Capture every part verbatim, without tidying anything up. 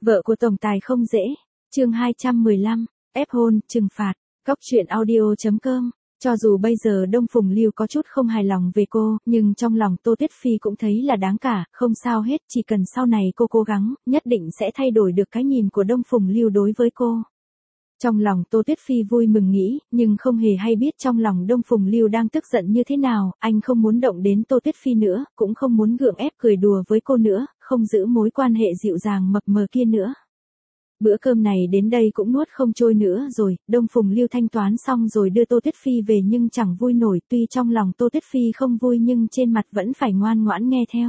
Vợ của tổng tài không dễ. Chương hai trăm mười lăm, ép hôn, trừng phạt. Góc truyện audio chấm com. Cho dù bây giờ Đông Phùng Lưu có chút không hài lòng về cô, nhưng trong lòng Tô Tuyết Phi cũng thấy là đáng cả, không sao hết, chỉ cần sau này cô cố gắng, nhất định sẽ thay đổi được cái nhìn của Đông Phùng Lưu đối với cô. Trong lòng Tô Tuyết Phi vui mừng nghĩ, nhưng không hề hay biết trong lòng Đông Phùng Lưu đang tức giận như thế nào, anh không muốn động đến Tô Tuyết Phi nữa, cũng không muốn gượng ép cười đùa với cô nữa, không giữ mối quan hệ dịu dàng mập mờ kia nữa. Bữa cơm này đến đây cũng nuốt không trôi nữa rồi, Đông Phùng Lưu thanh toán xong rồi đưa Tô Tuyết Phi về nhưng chẳng vui nổi, tuy trong lòng Tô Tuyết Phi không vui nhưng trên mặt vẫn phải ngoan ngoãn nghe theo.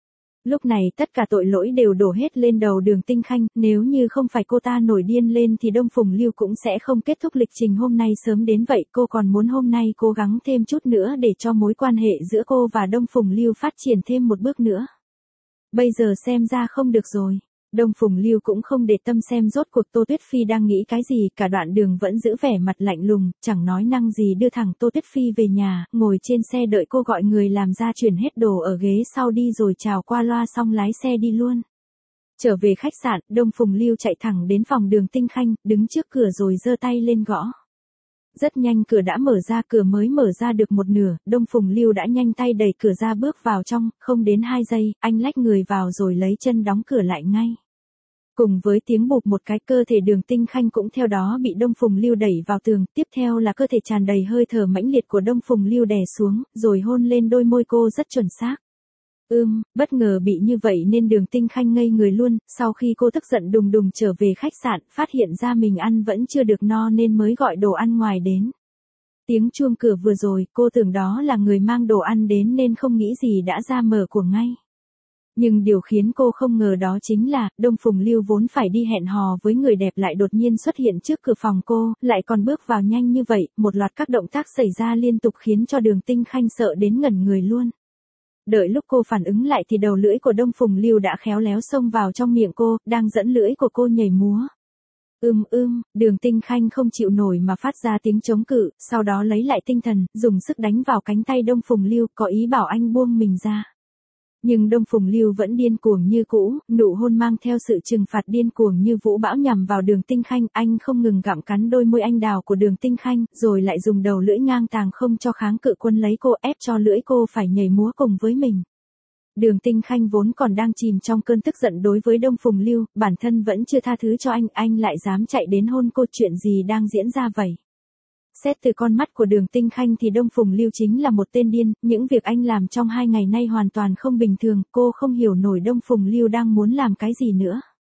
Lúc này tất cả tội lỗi đều đổ hết lên đầu Đường Tinh Khanh, nếu như không phải cô ta nổi điên lên thì Đông Phùng Lưu cũng sẽ không kết thúc lịch trình hôm nay sớm đến vậy, cô còn muốn hôm nay cố gắng thêm chút nữa để cho mối quan hệ giữa cô và Đông Phùng Lưu phát triển thêm một bước nữa. Bây giờ xem ra không được rồi. Đông Phùng Lưu cũng không để tâm xem rốt cuộc Tô Tuyết Phi đang nghĩ cái gì, cả đoạn đường vẫn giữ vẻ mặt lạnh lùng, chẳng nói năng gì đưa thẳng Tô Tuyết Phi về nhà, ngồi trên xe đợi cô gọi người làm ra chuyển hết đồ ở ghế sau đi rồi chào qua loa xong lái xe đi luôn. Trở về khách sạn, Đông Phùng Lưu chạy thẳng đến phòng Đường Tinh Khanh, đứng trước cửa rồi giơ tay lên gõ. Rất nhanh cửa đã mở ra, cửa mới mở ra được một nửa, Đông Phùng Lưu đã nhanh tay đẩy cửa ra bước vào trong, không đến hai giây, anh lách người vào rồi lấy chân đóng cửa lại ngay. Cùng với tiếng bụp một cái, cơ thể Đường Tinh Khanh cũng theo đó bị Đông Phùng Lưu đẩy vào tường, tiếp theo là cơ thể tràn đầy hơi thở mãnh liệt của Đông Phùng Lưu đè xuống, rồi hôn lên đôi môi cô rất chuẩn xác. Ưm, bất ngờ bị như vậy nên Đường Tinh Khanh ngây người luôn, sau khi cô tức giận đùng đùng trở về khách sạn, phát hiện ra mình ăn vẫn chưa được no nên mới gọi đồ ăn ngoài đến. Tiếng chuông cửa vừa rồi, cô tưởng đó là người mang đồ ăn đến nên không nghĩ gì đã ra mở của ngay. Nhưng điều khiến cô không ngờ đó chính là, Đông Phùng Lưu vốn phải đi hẹn hò với người đẹp lại đột nhiên xuất hiện trước cửa phòng cô, lại còn bước vào nhanh như vậy, một loạt các động tác xảy ra liên tục khiến cho Đường Tinh Khanh sợ đến ngẩn người luôn. Đợi lúc cô phản ứng lại thì đầu lưỡi của Đông Phùng Lưu đã khéo léo xông vào trong miệng cô, đang dẫn lưỡi của cô nhảy múa. Ưm ưm, Đường Tinh Khanh không chịu nổi mà phát ra tiếng chống cự, sau đó lấy lại tinh thần, dùng sức đánh vào cánh tay Đông Phùng Lưu, có ý bảo anh buông mình ra. Nhưng Đông Phùng Lưu vẫn điên cuồng như cũ, nụ hôn mang theo sự trừng phạt điên cuồng như vũ bão nhằm vào Đường Tinh Khanh, anh không ngừng gặm cắn đôi môi anh đào của Đường Tinh Khanh, rồi lại dùng đầu lưỡi ngang tàng không cho kháng cự quân lấy cô, ép cho lưỡi cô phải nhảy múa cùng với mình. Đường Tinh Khanh vốn còn đang chìm trong cơn tức giận đối với Đông Phùng Lưu, bản thân vẫn chưa tha thứ cho anh, anh lại dám chạy đến hôn cô, chuyện gì đang diễn ra vậy? Xét từ con mắt của Đường Tinh Khanh thì Đông Phùng Lưu chính là một tên điên, những việc anh làm trong hai ngày nay hoàn toàn không bình thường, cô không hiểu nổi Đông Phùng Lưu đang muốn làm cái gì nữa.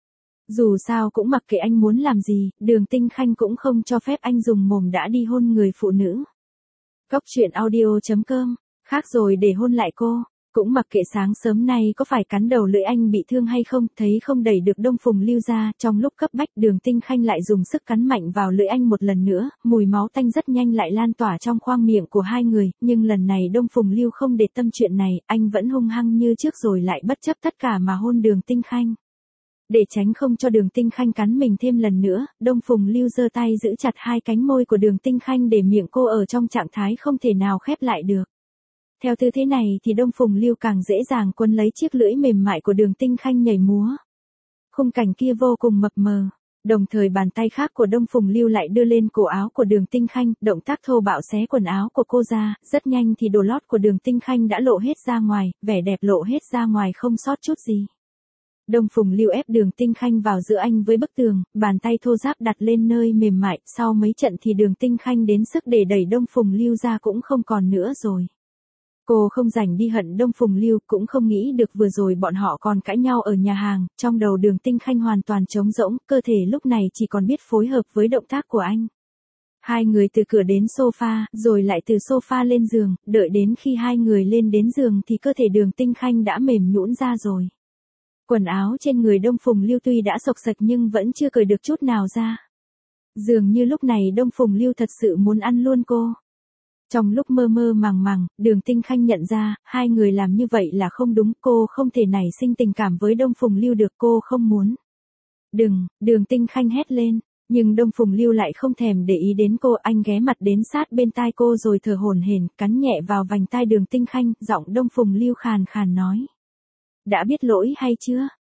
Dù sao cũng mặc kệ anh muốn làm gì, Đường Tinh Khanh cũng không cho phép anh dùng mồm đã đi hôn người phụ nữ. Góc truyện audio chấm com, khác rồi để hôn lại cô. Cũng mặc kệ sáng sớm nay có phải cắn đầu lưỡi anh bị thương hay không, thấy không đẩy được Đông Phùng Lưu ra, trong lúc cấp bách Đường Tinh Khanh lại dùng sức cắn mạnh vào lưỡi anh một lần nữa, mùi máu tanh rất nhanh lại lan tỏa trong khoang miệng của hai người, nhưng lần này Đông Phùng Lưu không để tâm chuyện này, anh vẫn hung hăng như trước rồi lại bất chấp tất cả mà hôn Đường Tinh Khanh. Để tránh không cho Đường Tinh Khanh cắn mình thêm lần nữa, Đông Phùng Lưu giơ tay giữ chặt hai cánh môi của Đường Tinh Khanh để miệng cô ở trong trạng thái không thể nào khép lại được. Theo tư thế này thì Đông Phùng Lưu càng dễ dàng quấn lấy chiếc lưỡi mềm mại của Đường Tinh Khanh nhảy múa. Khung cảnh kia vô cùng mập mờ. Đồng thời bàn tay khác của Đông Phùng Lưu lại đưa lên cổ áo của Đường Tinh Khanh, động tác thô bạo xé quần áo của cô ra, rất nhanh thì đồ lót của Đường Tinh Khanh đã lộ hết ra ngoài, vẻ đẹp lộ hết ra ngoài không sót chút gì. Đông Phùng Lưu ép Đường Tinh Khanh vào giữa anh với bức tường, bàn tay thô ráp đặt lên nơi mềm mại, sau mấy trận thì Đường Tinh Khanh đến sức để đẩy Đông Phùng Lưu ra cũng không còn nữa rồi. Cô không rảnh đi hận Đông Phùng Lưu, cũng không nghĩ được vừa rồi bọn họ còn cãi nhau ở nhà hàng, trong đầu Đường Tinh Khanh hoàn toàn trống rỗng, cơ thể lúc này chỉ còn biết phối hợp với động tác của anh. Hai người từ cửa đến sofa, rồi lại từ sofa lên giường, đợi đến khi hai người lên đến giường thì cơ thể Đường Tinh Khanh đã mềm nhũn ra rồi. Quần áo trên người Đông Phùng Lưu tuy đã xộc xệch nhưng vẫn chưa cởi được chút nào ra. Dường như lúc này Đông Phùng Lưu thật sự muốn ăn luôn cô. Trong lúc mơ mơ màng màng, Đường Tinh Khanh nhận ra, hai người làm như vậy là không đúng, cô không thể nảy sinh tình cảm với Đông Phùng Lưu được, cô không muốn. Đừng, Đường Tinh Khanh hét lên, nhưng Đông Phùng Lưu lại không thèm để ý đến cô, anh ghé mặt đến sát bên tai cô rồi thở hổn hển, cắn nhẹ vào vành tai Đường Tinh Khanh, giọng Đông Phùng Lưu khàn khàn nói. Đã biết lỗi hay chưa?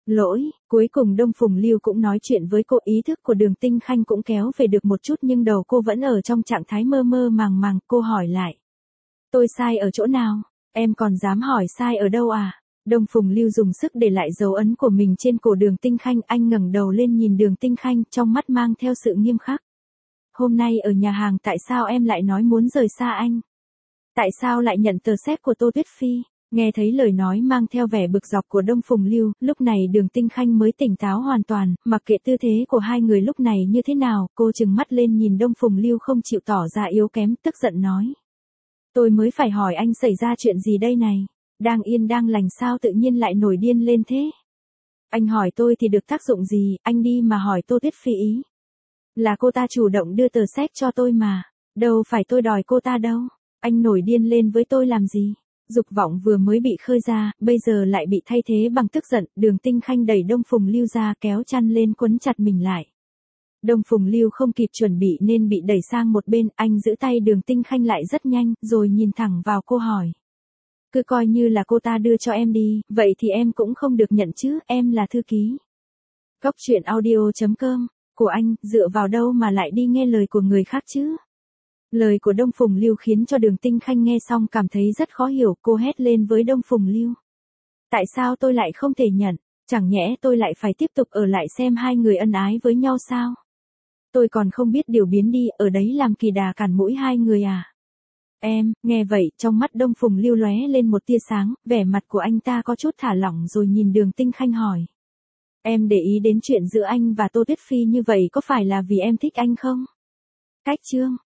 Lỗi, cuối cùng Đông Phùng Lưu cũng nói chuyện với cô, ý thức của Đường Tinh Khanh cũng kéo về được một chút nhưng đầu cô vẫn ở trong trạng thái mơ mơ màng màng, cô hỏi lại. Tôi sai ở chỗ nào? Em còn dám hỏi sai ở đâu à? Đông Phùng Lưu dùng sức để lại dấu ấn của mình trên cổ Đường Tinh Khanh, anh ngẩng đầu lên nhìn Đường Tinh Khanh, trong mắt mang theo sự nghiêm khắc. Hôm nay ở nhà hàng tại sao em lại nói muốn rời xa anh? Tại sao lại nhận tờ séc của Tô Tuyết Phi? Nghe thấy lời nói mang theo vẻ bực dọc của Đông Phùng Lưu, lúc này Đường Tinh Khanh mới tỉnh táo hoàn toàn, mặc kệ tư thế của hai người lúc này như thế nào, cô trừng mắt lên nhìn Đông Phùng Lưu không chịu tỏ ra yếu kém, tức giận nói. Tôi mới phải hỏi anh xảy ra chuyện gì đây này? Đang yên đang lành sao tự nhiên lại nổi điên lên thế? Anh hỏi tôi thì được tác dụng gì, anh đi mà hỏi Tô Tuyết Phi ý. Là cô ta chủ động đưa tờ séc cho tôi mà, đâu phải tôi đòi cô ta đâu, anh nổi điên lên với tôi làm gì? Dục vọng vừa mới bị khơi ra, bây giờ lại bị thay thế bằng tức giận, Đường Tinh Khanh đẩy Đông Phùng Lưu ra kéo chăn lên quấn chặt mình lại. Đông Phùng Lưu không kịp chuẩn bị nên bị đẩy sang một bên, anh giữ tay Đường Tinh Khanh lại rất nhanh, rồi nhìn thẳng vào cô hỏi. Cứ coi như là cô ta đưa cho em đi, vậy thì em cũng không được nhận chứ, em là thư ký. Góc truyện audio chấm com, của anh, dựa vào đâu mà lại đi nghe lời của người khác chứ? Lời của Đông Phùng Lưu khiến cho Đường Tinh Khanh nghe xong cảm thấy rất khó hiểu, cô hét lên với Đông Phùng Lưu. Tại sao tôi lại không thể nhận, chẳng nhẽ tôi lại phải tiếp tục ở lại xem hai người ân ái với nhau sao? Tôi còn không biết điều biến đi, ở đấy làm kỳ đà cản mũi hai người à? Em, nghe vậy, trong mắt Đông Phùng Lưu lóe lên một tia sáng, vẻ mặt của anh ta có chút thả lỏng rồi nhìn Đường Tinh Khanh hỏi. Em để ý đến chuyện giữa anh và Tô Tuyết Phi như vậy có phải là vì em thích anh không? Cách chương